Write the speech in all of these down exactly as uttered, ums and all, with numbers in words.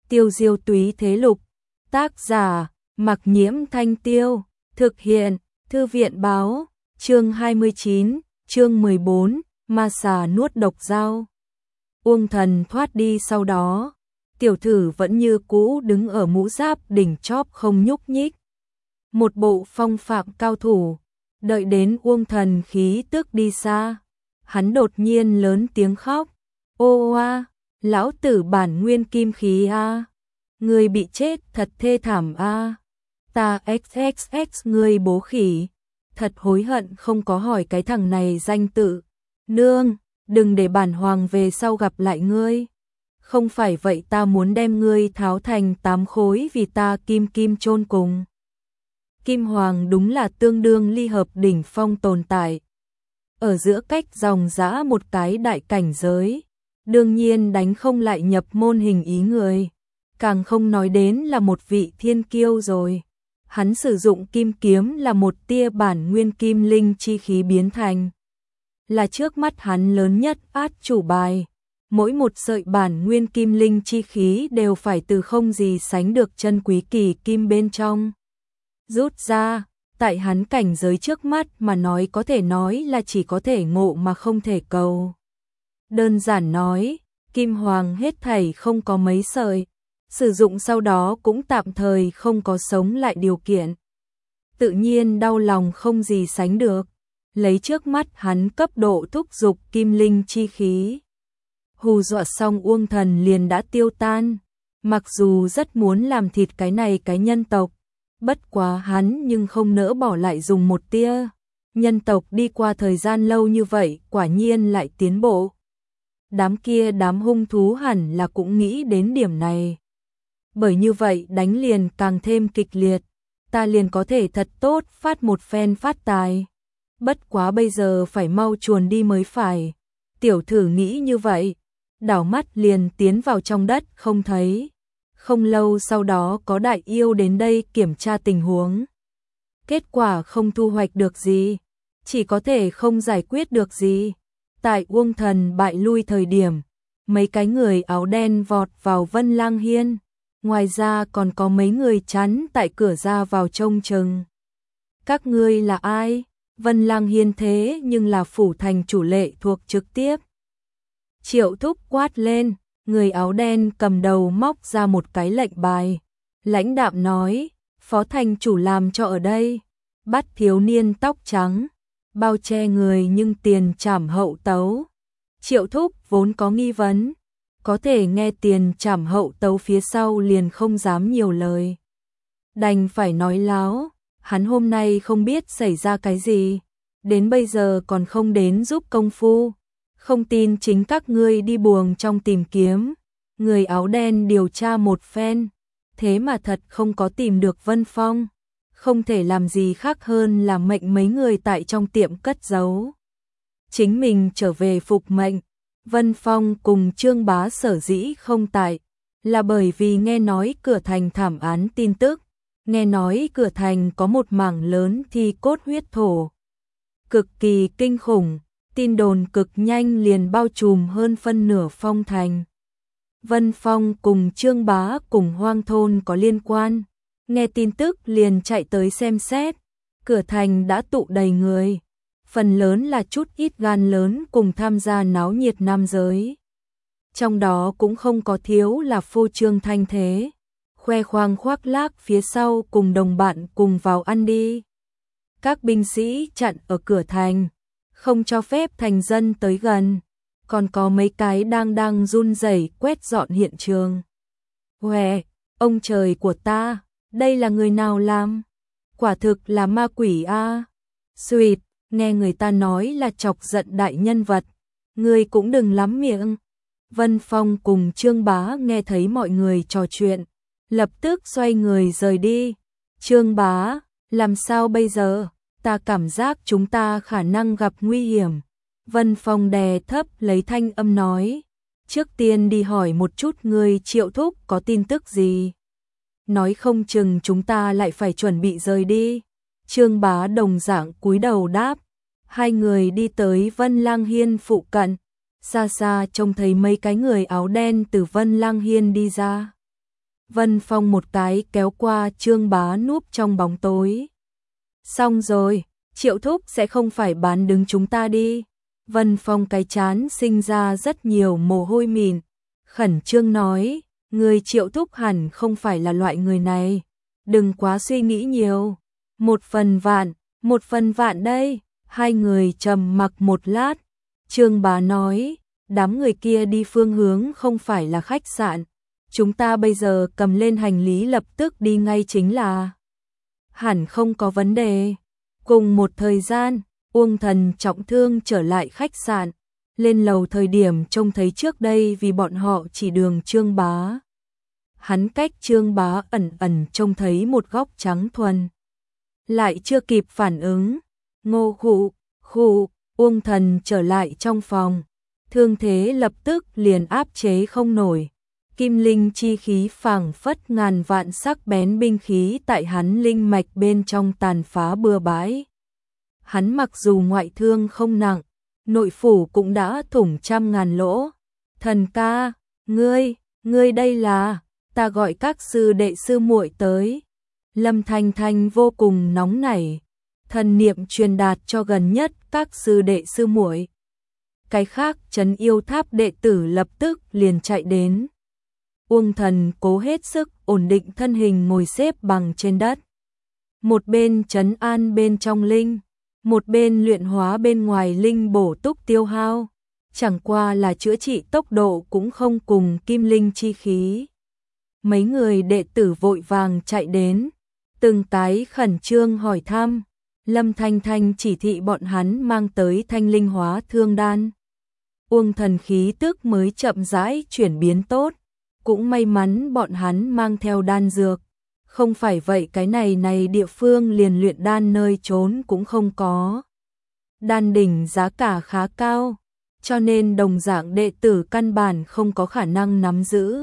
Tiêu diêu túy thế lục. Tác giả, Mặc Nhiễm Thanh Tiêu. Thực hiện, Thư viện báo. Chương hai mươi chín, chương mười bốn, ma xà nuốt độc dao. Uông Thần thoát đi sau đó. Tiểu thử vẫn như cũ đứng ở mũ giáp đỉnh chóp không nhúc nhích. Một bộ phong phạm cao thủ. Đợi đến Uông Thần khí tức đi xa. Hắn đột nhiên lớn tiếng khóc. Ô a, lão tử bản nguyên kim khí a. Người bị chết thật thê thảm a. Ta xxx người bố khỉ. Thật hối hận không có hỏi cái thằng này danh tự. Nương, đừng để bản hoàng về sau gặp lại ngươi. Không phải vậy ta muốn đem ngươi tháo thành tám khối vì ta kim kim chôn cùng. Kim Hoàng đúng là tương đương ly hợp đỉnh phong tồn tại. Ở giữa cách dòng dã một cái đại cảnh giới. Đương nhiên đánh không lại nhập môn hình ý người. Càng không nói đến là một vị thiên kiêu rồi. Hắn sử dụng kim kiếm là một tia bản nguyên kim linh chi khí biến thành. Là trước mắt hắn lớn nhất át chủ bài. Mỗi một sợi bản nguyên kim linh chi khí đều phải từ không gì sánh được chân quý kỳ kim bên trong. Rút ra, tại hắn cảnh giới trước mắt mà nói có thể nói là chỉ có thể ngộ mà không thể cầu. Đơn giản nói, Kim Hoàng hết thảy không có mấy sợi. Sử dụng sau đó cũng tạm thời không có sống lại điều kiện. Tự nhiên đau lòng không gì sánh được. Lấy trước mắt hắn cấp độ thúc dục kim linh chi khí. Hù dọa xong Uông Thần liền đã tiêu tan. Mặc dù rất muốn làm thịt cái này cái nhân tộc. Bất quá hắn nhưng không nỡ bỏ lại dùng một tia. Nhân tộc đi qua thời gian lâu như vậy quả nhiên lại tiến bộ. Đám kia đám hung thú hẳn là cũng nghĩ đến điểm này. Bởi như vậy đánh liền càng thêm kịch liệt. Ta liền có thể thật tốt phát một phen phát tài. Bất quá bây giờ phải mau chuồn đi mới phải. Tiểu thử nghĩ như vậy. Đảo mắt liền tiến vào trong đất không thấy. Không lâu sau đó có đại yêu đến đây kiểm tra tình huống. Kết quả không thu hoạch được gì. Chỉ có thể không giải quyết được gì. Tại Uông Thần bại lui thời điểm. Mấy cái người áo đen vọt vào Vân Lang Hiên. Ngoài ra còn có mấy người chắn tại cửa ra vào trông chừng. Các ngươi là ai? Vân Lang Hiên thế nhưng là phủ thành chủ lệ thuộc trực tiếp. Triệu Thúc quát lên, người áo đen cầm đầu móc ra một cái lệnh bài. Lãnh đạm nói, phó thành chủ làm cho ở đây. Bắt thiếu niên tóc trắng, bao che người nhưng tiền trảm hậu tấu. Triệu Thúc vốn có nghi vấn. Có thể nghe tiền trảm hậu tấu phía sau liền không dám nhiều lời. Đành phải nói láo, hắn hôm nay không biết xảy ra cái gì, đến bây giờ còn không đến giúp công phu. Không tin chính các ngươi đi buồng trong tìm kiếm. Người áo đen điều tra một phen, thế mà thật không có tìm được Vân Phong. Không thể làm gì khác hơn là mệnh mấy người tại trong tiệm cất giấu. Chính mình trở về phục mệnh. Vân Phong cùng Trương Bá sở dĩ không tại, là bởi vì nghe nói cửa thành thảm án tin tức, nghe nói cửa thành có một mảng lớn thi cốt huyết thổ. Cực kỳ kinh khủng, tin đồn cực nhanh liền bao trùm hơn phân nửa Phong thành. Vân Phong cùng Trương Bá cùng Hoang Thôn có liên quan, nghe tin tức liền chạy tới xem xét, cửa thành đã tụ đầy người. Phần lớn là chút ít gan lớn cùng tham gia náo nhiệt nam giới. Trong đó cũng không có thiếu là phô trương thanh thế, khoe khoang khoác lác phía sau cùng đồng bạn cùng vào ăn đi. Các binh sĩ chặn ở cửa thành, không cho phép thành dân tới gần, còn có mấy cái đang đang run rẩy quét dọn hiện trường. Huệ, ông trời của ta, đây là người nào làm? Quả thực là ma quỷ a. Xuyệt. Nghe người ta nói là chọc giận đại nhân vật, ngươi cũng đừng lắm miệng. Vân Phong cùng Trương Bá nghe thấy mọi người trò chuyện, lập tức xoay người rời đi. Trương Bá, làm sao bây giờ? Ta cảm giác chúng ta khả năng gặp nguy hiểm. Vân Phong đè thấp lấy thanh âm nói, trước tiên đi hỏi một chút người Triệu Thúc có tin tức gì. Nói không chừng chúng ta lại phải chuẩn bị rời đi. Trương Bá đồng dạng cúi đầu đáp. Hai người đi tới Vân Lang Hiên phụ cận. Xa xa trông thấy mấy cái người áo đen từ Vân Lang Hiên đi ra. Vân Phong một cái kéo qua Trương Bá núp trong bóng tối. Xong rồi, Triệu thúc sẽ không phải bán đứng chúng ta đi. Vân Phong cái chán sinh ra rất nhiều mồ hôi mịn, khẩn trương nói, người Triệu thúc hẳn không phải là loại người này. Đừng quá suy nghĩ nhiều. Một phần vạn, một phần vạn đây. Hai người trầm mặc một lát. Trương Bá nói, đám người kia đi phương hướng không phải là khách sạn. Chúng ta bây giờ cầm lên hành lý lập tức đi ngay chính là. Hẳn không có vấn đề. Cùng một thời gian, Uông Thần trọng thương trở lại khách sạn. Lên lầu thời điểm trông thấy trước đây vì bọn họ chỉ đường Trương Bá. Hắn cách Trương Bá ẩn ẩn trông thấy một góc trắng thuần. Lại chưa kịp phản ứng. Ngô khụ, khụ, Uông Thần trở lại trong phòng. Thương thế lập tức liền áp chế không nổi. Kim linh chi khí phảng phất ngàn vạn sắc bén binh khí tại hắn linh mạch bên trong tàn phá bừa bãi. Hắn mặc dù ngoại thương không nặng, nội phủ cũng đã thủng trăm ngàn lỗ. Thần ca, ngươi, ngươi đây là, ta gọi các sư đệ sư muội tới. Lâm Thanh Thanh vô cùng nóng nảy, thần niệm truyền đạt cho gần nhất các sư đệ sư muội. Cái khác trấn yêu tháp đệ tử lập tức liền chạy đến. Uông Thần cố hết sức ổn định thân hình ngồi xếp bằng trên đất. Một bên trấn an bên trong linh, một bên luyện hóa bên ngoài linh bổ túc tiêu hao. Chẳng qua là chữa trị tốc độ cũng không cùng kim linh chi khí. Mấy người đệ tử vội vàng chạy đến, từng cái khẩn trương hỏi thăm. Lâm Thanh Thanh chỉ thị bọn hắn mang tới thanh linh hóa thương đan. Uông Thần khí tức mới chậm rãi chuyển biến tốt. Cũng may mắn bọn hắn mang theo đan dược. Không phải vậy cái này này địa phương liền luyện đan nơi trốn cũng không có. Đan đỉnh giá cả khá cao, cho nên đồng dạng đệ tử căn bản không có khả năng nắm giữ.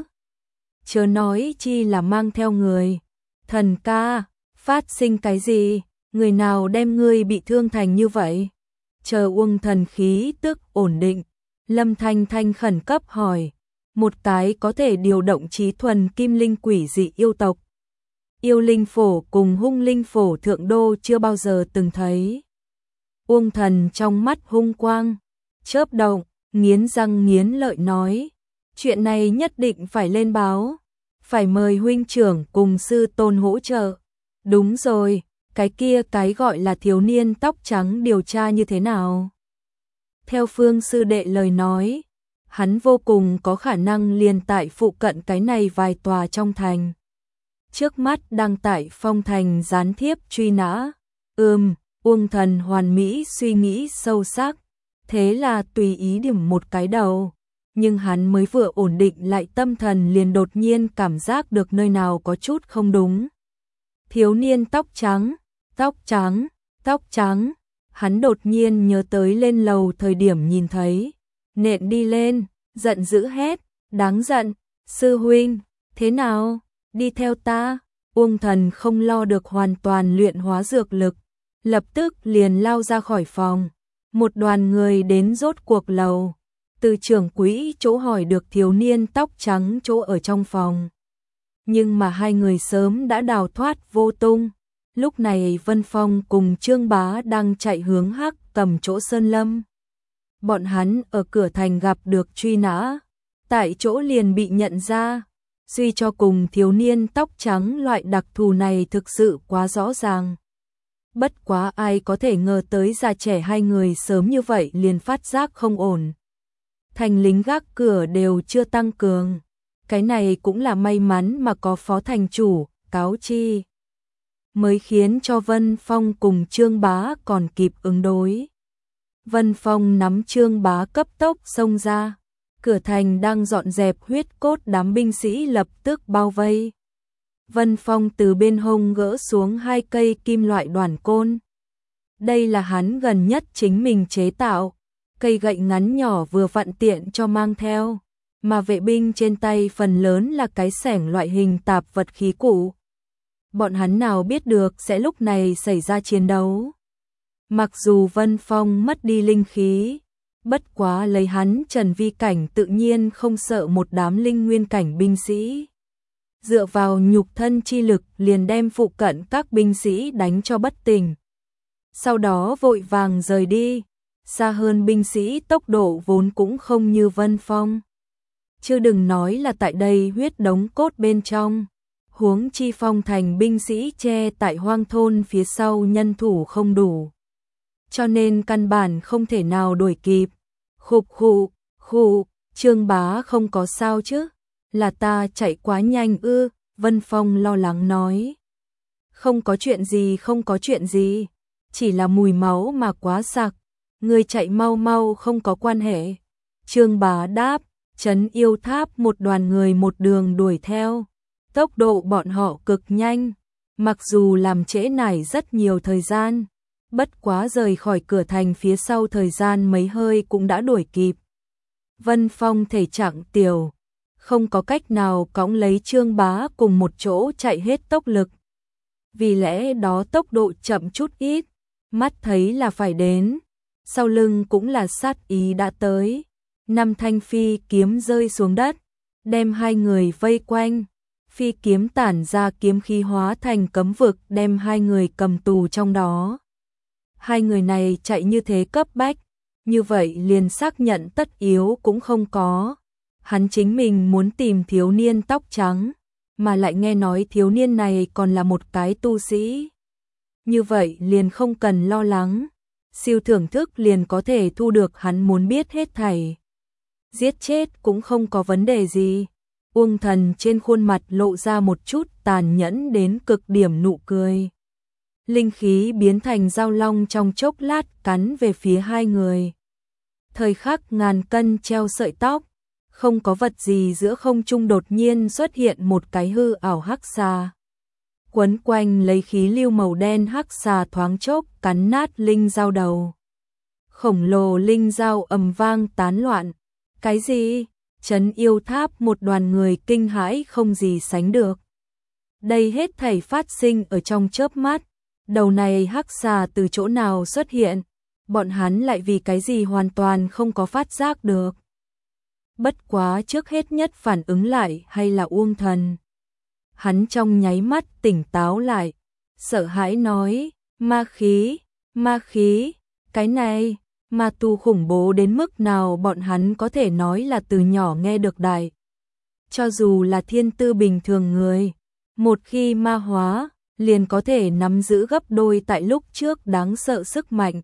Chớ nói chi là mang theo người. Thần ca, phát sinh cái gì? Người nào đem ngươi bị thương thành như vậy? Chờ Uông Thần khí tức ổn định, Lâm Thanh Thanh khẩn cấp hỏi. Một cái có thể điều động trí thuần kim linh quỷ dị yêu tộc. Yêu linh phổ cùng hung linh phổ thượng đô chưa bao giờ từng thấy. Uông Thần trong mắt hung quang, chớp động, nghiến răng nghiến lợi nói. Chuyện này nhất định phải lên báo. Phải mời huynh trưởng cùng sư tôn hỗ trợ. Đúng rồi, cái kia cái gọi là thiếu niên tóc trắng điều tra như thế nào? Theo Phương sư đệ lời nói, hắn vô cùng có khả năng liền tại phụ cận cái này vài tòa trong thành. Trước mắt đang tại phong thành gián thiếp truy nã. Ừm, Uông Thần hoàn mỹ suy nghĩ sâu sắc. Thế là tùy ý điểm một cái đầu. Nhưng hắn mới vừa ổn định lại tâm thần liền đột nhiên cảm giác được nơi nào có chút không đúng. Thiếu niên tóc trắng, tóc trắng, tóc trắng. Hắn đột nhiên nhớ tới lên lầu thời điểm nhìn thấy. Nện đi lên, giận dữ hét, đáng giận, sư huynh, thế nào, đi theo ta. Uông Thần không lo được hoàn toàn luyện hóa dược lực, lập tức liền lao ra khỏi phòng. Một đoàn người đến rốt cuộc lầu, từ trưởng quỹ chỗ hỏi được thiếu niên tóc trắng chỗ ở trong phòng. Nhưng mà hai người sớm đã đào thoát vô tung. Lúc này Vân Phong cùng Trương Bá đang chạy hướng Hắc Cầm chỗ Sơn Lâm. Bọn hắn ở cửa thành gặp được truy nã, tại chỗ liền bị nhận ra. Suy cho cùng thiếu niên tóc trắng loại đặc thù này thực sự quá rõ ràng. Bất quá ai có thể ngờ tới già trẻ hai người sớm như vậy liền phát giác không ổn. Thành lính gác cửa đều chưa tăng cường. Cái này cũng là may mắn mà có phó thành chủ, cáo chi. Mới khiến cho Vân Phong cùng Trương Bá còn kịp ứng đối. Vân Phong nắm Trương Bá cấp tốc xông ra. Cửa thành đang dọn dẹp huyết cốt đám binh sĩ lập tức bao vây. Vân Phong từ bên hông gỡ xuống hai cây kim loại đoàn côn. Đây là hắn gần nhất chính mình chế tạo. Cây gậy ngắn nhỏ vừa vặn tiện cho mang theo. Mà vệ binh trên tay phần lớn là cái xẻng loại hình tạp vật khí cụ. Bọn hắn nào biết được sẽ lúc này xảy ra chiến đấu. Mặc dù Vân Phong mất đi linh khí, bất quá lấy hắn Trần Vi cảnh tự nhiên không sợ một đám linh nguyên cảnh binh sĩ. dựa vào nhục thân chi lực liền đem phụ cận các binh sĩ đánh cho bất tỉnh. Sau đó vội vàng rời đi, xa hơn binh sĩ tốc độ vốn cũng không như Vân Phong. Chứ đừng nói là tại đây huyết đống cốt bên trong, huống chi Phong thành binh sĩ che tại hoang thôn phía sau nhân thủ không đủ. Cho nên căn bản không thể nào đuổi kịp. Khục khụ, khụ, Trương Bá không có sao chứ? Là ta chạy quá nhanh ư? Vân Phong lo lắng nói. Không có chuyện gì, không có chuyện gì, chỉ là mùi máu mà quá sặc, người chạy mau mau không có quan hệ. Trương Bá đáp, Trấn Yêu Tháp một đoàn người một đường đuổi theo, tốc độ bọn họ cực nhanh, mặc dù làm trễ nải rất nhiều thời gian, bất quá rời khỏi cửa thành phía sau thời gian mấy hơi cũng đã đuổi kịp. Vân Phong thể trạng tiểu, không có cách nào cõng lấy Trương Bá cùng một chỗ chạy hết tốc lực. Vì lẽ đó tốc độ chậm chút ít, mắt thấy là phải đến, sau lưng cũng là sát ý đã tới. Năm thanh phi kiếm rơi xuống đất, đem hai người vây quanh, phi kiếm tản ra kiếm khí hóa thành cấm vực đem hai người cầm tù trong đó. Hai người này chạy như thế cấp bách, như vậy liền xác nhận tất yếu cũng không có. Hắn chính mình muốn tìm thiếu niên tóc trắng, mà lại nghe nói thiếu niên này còn là một cái tu sĩ. Như vậy liền không cần lo lắng, siêu thưởng thức liền có thể thu được hắn muốn biết hết thảy. Giết chết cũng không có vấn đề gì. Uông Thần trên khuôn mặt lộ ra một chút tàn nhẫn đến cực điểm nụ cười. Linh khí biến thành dao long trong chốc lát cắn về phía hai người. Thời khắc ngàn cân treo sợi tóc, không có vật gì giữa không trung đột nhiên xuất hiện một cái hư ảo hắc xà. Quấn quanh lấy khí lưu màu đen hắc xà thoáng chốc cắn nát linh dao đầu. Khổng lồ linh dao ầm vang tán loạn. Cái gì? Trấn Yêu Tháp một đoàn người kinh hãi không gì sánh được. Đây hết thảy phát sinh ở trong chớp mắt. Đầu này hắc xà từ chỗ nào xuất hiện? Bọn hắn lại vì cái gì hoàn toàn không có phát giác được. Bất quá trước hết nhất phản ứng lại hay là Uông Thần. Hắn trong nháy mắt tỉnh táo lại, sợ hãi nói, ma khí, ma khí, cái này, ma tu khủng bố đến mức nào bọn hắn có thể nói là từ nhỏ nghe được đại. Cho dù là thiên tư bình thường người, một khi ma hóa, liền có thể nắm giữ gấp đôi tại lúc trước đáng sợ sức mạnh.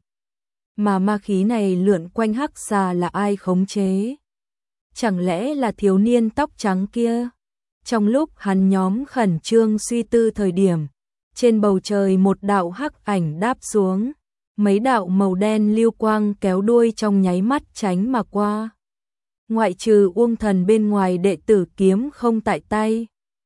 Mà ma khí này lượn quanh hắc xà là ai khống chế? Chẳng lẽ là thiếu niên tóc trắng kia? Trong lúc hắn nhóm khẩn trương suy tư thời điểm, trên bầu trời một đạo hắc ảnh đáp xuống, mấy đạo màu đen lưu quang kéo đuôi trong nháy mắt tránh mà qua. Ngoại trừ Uông Thần bên ngoài đệ tử kiếm không tại tay,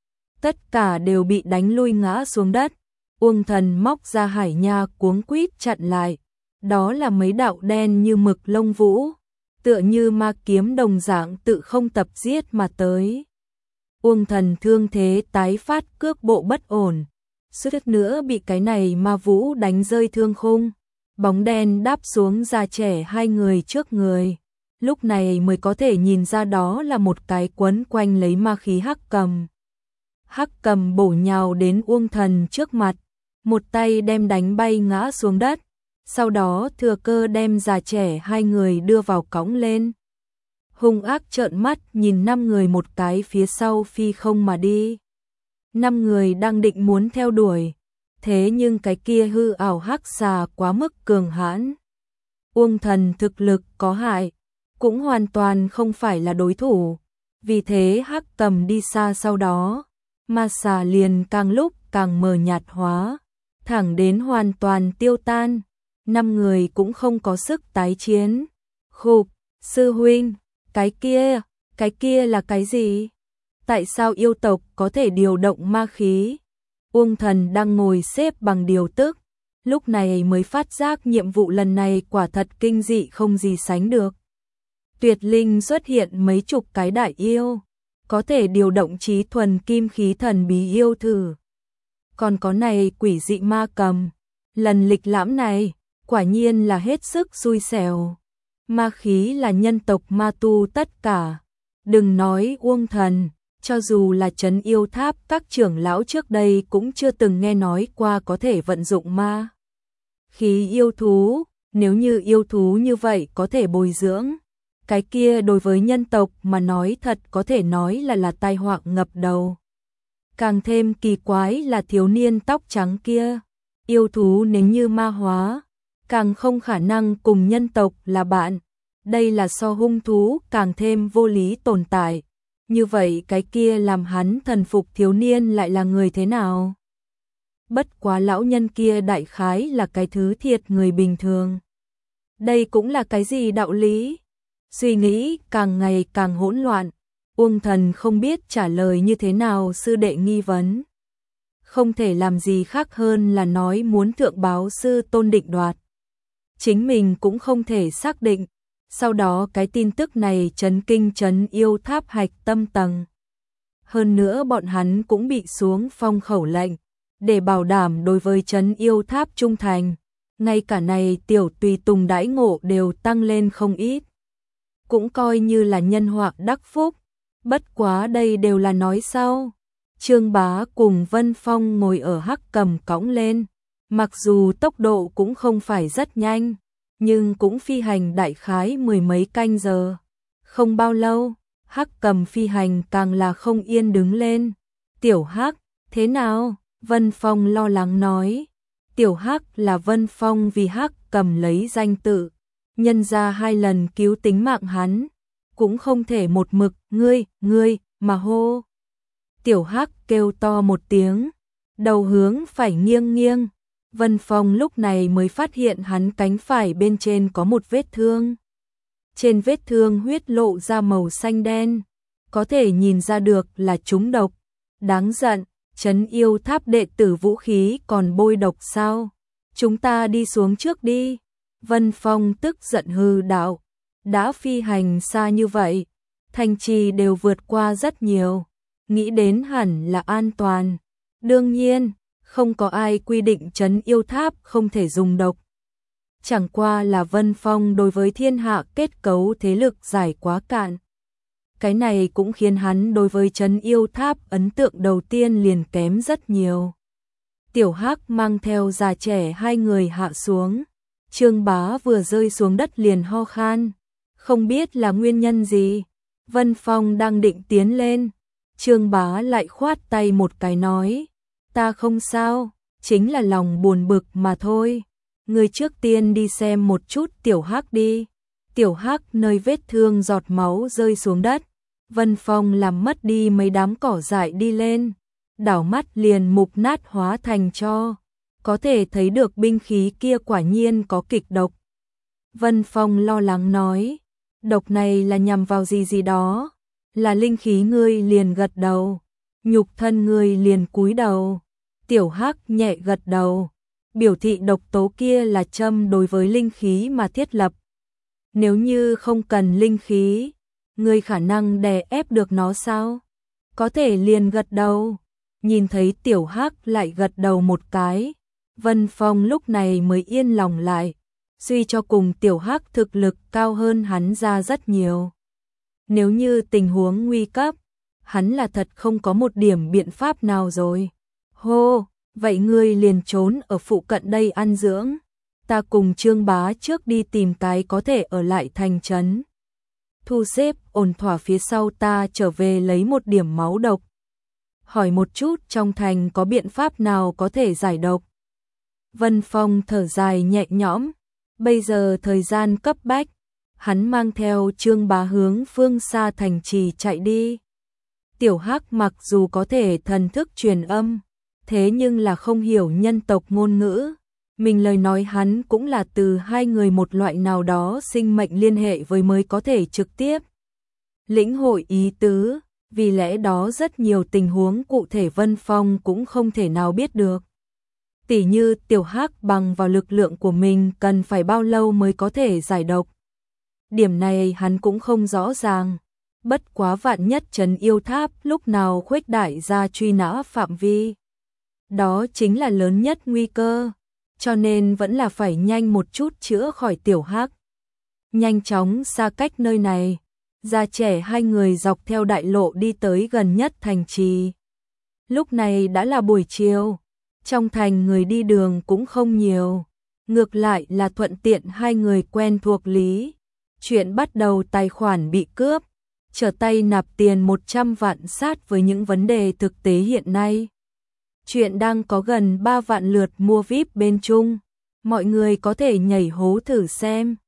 tất cả đều bị đánh lui ngã xuống đất. Uông Thần móc ra hải nha cuống quýt chặn lại, đó là mấy đạo đen như mực lông vũ, tựa như ma kiếm đồng dạng tự không tập giết mà tới. Uông Thần thương thế tái phát, cước bộ bất ổn, suýt nữa bị cái này ma vũ đánh rơi thương khung. Bóng đen đáp xuống già trẻ hai người trước người, lúc này mới có thể nhìn ra đó là một cái quấn quanh lấy ma khí hắc cầm. Hắc cầm bổ nhào đến Uông Thần trước mặt, một tay đem đánh bay ngã xuống đất, sau đó thừa cơ đem già trẻ hai người đưa vào cõng lên. Hung ác trợn mắt nhìn năm người một cái phía sau phi không mà đi. Năm người đang định muốn theo đuổi, thế nhưng cái kia hư ảo hắc xà quá mức cường hãn. Uông Thần thực lực có hại, cũng hoàn toàn không phải là đối thủ, vì thế hắc cầm đi xa, sau đó ma xà liền càng lúc càng mờ nhạt hóa, thẳng đến hoàn toàn tiêu tan. Năm người cũng không có sức tái chiến. Khục, sư huynh, cái kia, cái kia là cái gì? Tại sao yêu tộc có thể điều động ma khí? Uông Thần đang ngồi xếp bằng điều tức, lúc này mới phát giác nhiệm vụ lần này quả thật kinh dị không gì sánh được. Tuyệt linh xuất hiện mấy chục cái đại yêu, có thể điều động trí thuần kim khí thần bí yêu thử. Còn có này quỷ dị ma cầm, lần lịch lãm này, quả nhiên là hết sức xui xẻo. Ma khí là nhân tộc ma tu tất cả, đừng nói Uông Thần, Cho dù là trấn yêu tháp, các trưởng lão trước đây cũng chưa từng nghe nói qua có thể vận dụng ma khí yêu thú, nếu như yêu thú như vậy có thể bồi dưỡng, cái kia đối với nhân tộc mà nói thật có thể nói là là tai họa ngập đầu. Càng thêm kỳ quái là thiếu niên tóc trắng kia, yêu thú nếu như ma hóa, càng không khả năng cùng nhân tộc là bạn, đây là so hung thú càng thêm vô lý tồn tại. Như vậy cái kia làm hắn thần phục thiếu niên lại là người thế nào? Bất quá lão nhân kia đại khái là cái thứ thiệt người bình thường. Đây cũng là cái gì đạo lý? Suy nghĩ càng ngày càng hỗn loạn, Uông Thần không biết trả lời như thế nào sư đệ nghi vấn. Không thể làm gì khác hơn là nói muốn thượng báo sư tôn định đoạt. Chính mình cũng không thể xác định. Sau đó cái tin tức này chấn kinh trấn yêu tháp hạch tâm tầng. Hơn nữa bọn hắn cũng bị xuống phong khẩu lệnh, để bảo đảm đối với trấn yêu tháp trung thành. Ngay cả này tiểu tùy tùng đãi ngộ đều tăng lên không ít. Cũng coi như là nhân họa đắc phúc. Bất quá đây đều là nói sau. Trương Bá cùng Vân Phong ngồi ở hắc cầm cõng lên. Mặc dù tốc độ cũng không phải rất nhanh, nhưng cũng phi hành đại khái mười mấy canh giờ. Không bao lâu, hắc cầm phi hành càng là không yên đứng lên. Tiểu Hắc, thế nào? Vân Phong lo lắng nói. Tiểu Hắc là Vân Phong vì hắc cầm lấy danh tự. Nhân ra hai lần cứu tính mạng hắn, cũng không thể một mực ngươi, ngươi mà hô. Tiểu Hắc kêu to một tiếng, đầu hướng phải nghiêng nghiêng. Vân Phong lúc này mới phát hiện hắn cánh phải bên trên có một vết thương. Trên vết thương huyết lộ ra màu xanh đen, có thể nhìn ra được là trúng độc. Đáng giận, trấn yêu tháp đệ tử vũ khí còn bôi độc sao? Chúng ta đi xuống trước đi. Vân Phong tức giận hư đạo, đã phi hành xa như vậy, thành trì đều vượt qua rất nhiều, nghĩ đến hẳn là an toàn. Đương nhiên, không có ai quy định trấn yêu tháp không thể dùng độc. Chẳng qua là Vân Phong đối với thiên hạ kết cấu thế lực giải quá cạn. Cái này cũng khiến hắn đối với trấn yêu tháp ấn tượng đầu tiên liền kém rất nhiều. Tiểu Hắc mang theo già trẻ hai người hạ xuống. Trương Bá vừa rơi xuống đất liền ho khan. Không biết là nguyên nhân gì. Vân Phong đang định tiến lên. Trương Bá lại khoát tay một cái nói. Ta không sao, chính là lòng buồn bực mà thôi. Người trước tiên đi xem một chút Tiểu Hắc đi. Tiểu Hắc nơi vết thương giọt máu rơi xuống đất. Vân Phong làm mất đi mấy đám cỏ dại đi lên. Đảo mắt liền mục nát hóa thành tro. Có thể thấy được binh khí kia quả nhiên có kịch độc. Vân Phong lo lắng nói. Độc này là nhằm vào gì gì đó. Là linh khí ngươi liền gật đầu. Nhục thân ngươi liền cúi đầu. Tiểu Hắc nhẹ gật đầu. Biểu thị độc tố kia là châm đối với linh khí mà thiết lập. Nếu như không cần linh khí, ngươi khả năng đè ép được nó sao? Có thể liền gật đầu. Nhìn thấy Tiểu Hắc lại gật đầu một cái. Vân Phong lúc này mới yên lòng lại. Suy cho cùng Tiểu Hắc thực lực cao hơn hắn ra rất nhiều. Nếu như tình huống nguy cấp, hắn là thật không có một điểm biện pháp nào rồi. Hô, vậy ngươi liền trốn ở phụ cận đây ăn dưỡng. Ta cùng Trương Bá trước đi tìm cái có thể ở lại thành trấn. Thu xếp ổn thỏa phía sau ta trở về lấy một điểm máu độc. Hỏi một chút trong thành có biện pháp nào có thể giải độc. Vân Phong thở dài nhẹ nhõm. Bây giờ thời gian cấp bách. Hắn mang theo Trương Bá hướng phương xa thành trì chạy đi. Tiểu Hắc mặc dù có thể thần thức truyền âm, thế nhưng là không hiểu nhân tộc ngôn ngữ. Mình lời nói hắn cũng là từ hai người một loại nào đó sinh mệnh liên hệ với mới có thể trực tiếp lĩnh hội ý tứ, vì lẽ đó rất nhiều tình huống cụ thể Vân Phong cũng không thể nào biết được. Tỉ như Tiểu Hắc bằng vào lực lượng của mình cần phải bao lâu mới có thể giải độc. Điểm này hắn cũng không rõ ràng. Bất quá vạn nhất trấn yêu tháp lúc nào khuếch đại ra truy nã phạm vi. Đó chính là lớn nhất nguy cơ. Cho nên vẫn là phải nhanh một chút chữa khỏi Tiểu Hắc. Nhanh chóng xa cách nơi này. Già trẻ hai người dọc theo đại lộ đi tới gần nhất thành trì. Lúc này đã là buổi chiều, trong thành người đi đường cũng không nhiều, ngược lại là thuận tiện hai người quen thuộc lý. Chuyện bắt đầu tài khoản bị cướp, trở tay nạp tiền một trăm vạn sát với những vấn đề thực tế hiện nay. Chuyện đang có gần ba vạn lượt mua vi ai pi bên Trung, mọi người có thể nhảy hố thử xem.